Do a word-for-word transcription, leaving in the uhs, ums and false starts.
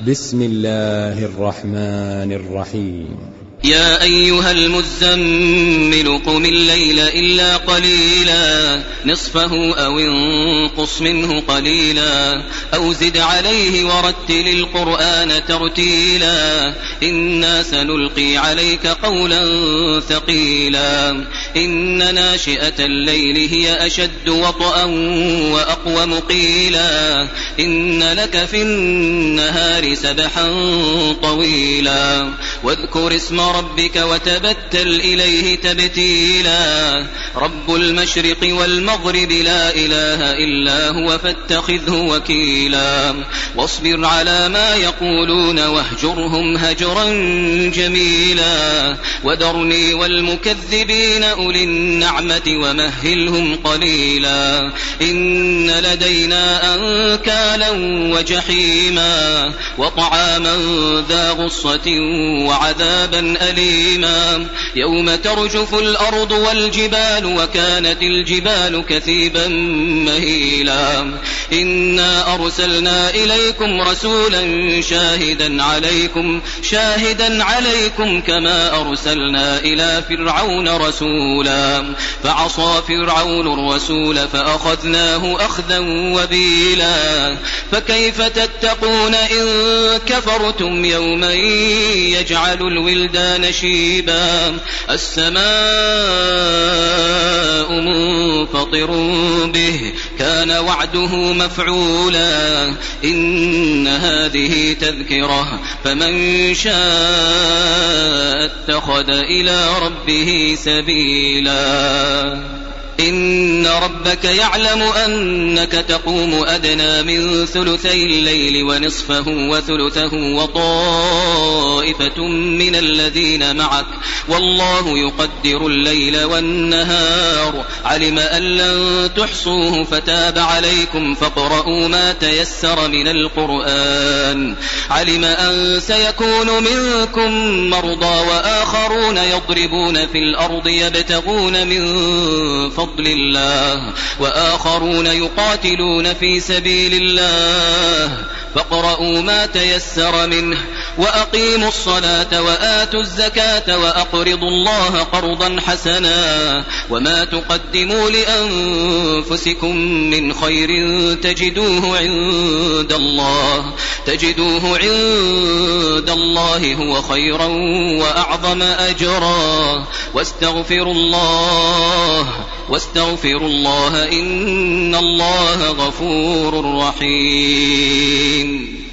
بسم الله الرحمن الرحيم. يا أيها المزمل قم الليل إلا قليلا نصفه أو انقص منه قليلا أو زد عليه ورتل القرآن ترتيلا إنا سنلقي عليك قولا ثقيلا إن ناشئة الليل هي أشد وطئا وأقوم قيلا إن لك في النهار سبحا طويلا واذكر اسم ربك وتبتل إليه تبتيلا رب المشرق والمغرب لا إله إلا هو فاتخذه وكيلا واصبر على ما يقولون واهجرهم هجرا جميلا وذرني والمكذبين أولي النعمة ومهلهم قليلا إن لدينا أنكالا وجحيما وطعاما ذا غصة وعذابا أليما يوم ترجف الأرض والجبال وكانت الجبال كثيبا مهيلا إنا أرسلنا إليكم رسولا شاهدا عليكم شاهدا عليكم كما أرسلنا إلى فرعون رسولا فعصى فرعون الرسول فأخذناه أخذا وبيلا فكيف تتقون إن كفرتم يوما يجعل الولدان شيبا السماء منفطر به كان وعده مفعولا إن هذه تذكرة فمن شاء اتخذ إلى ربه سبيلا إن ربك يعلم أنك تقوم أدنى من ثلثي الليل ونصفه وثلثه وطائفة من الذين معك والله يقدر الليل والنهار علم أن لن تحصوه فتاب عليكم فاقرؤوا ما تيسر من القرآن علم أن سيكون منكم مرضى وآخرون يضربون في الأرض يبتغون من فضل فضل الله وآخرون يقاتلون في سبيل الله فاقرؤوا ما تيسر منه وأقيموا الصلاة وآتوا الزكاة وأقرضوا الله قرضا حسنا وما تقدموا لأنفسكم من خير تجدوه عند الله تجدوه عند الله هو خيرا وأعظم أجرا واستغفروا الله واستغفروا الله إن الله غفور رحيم.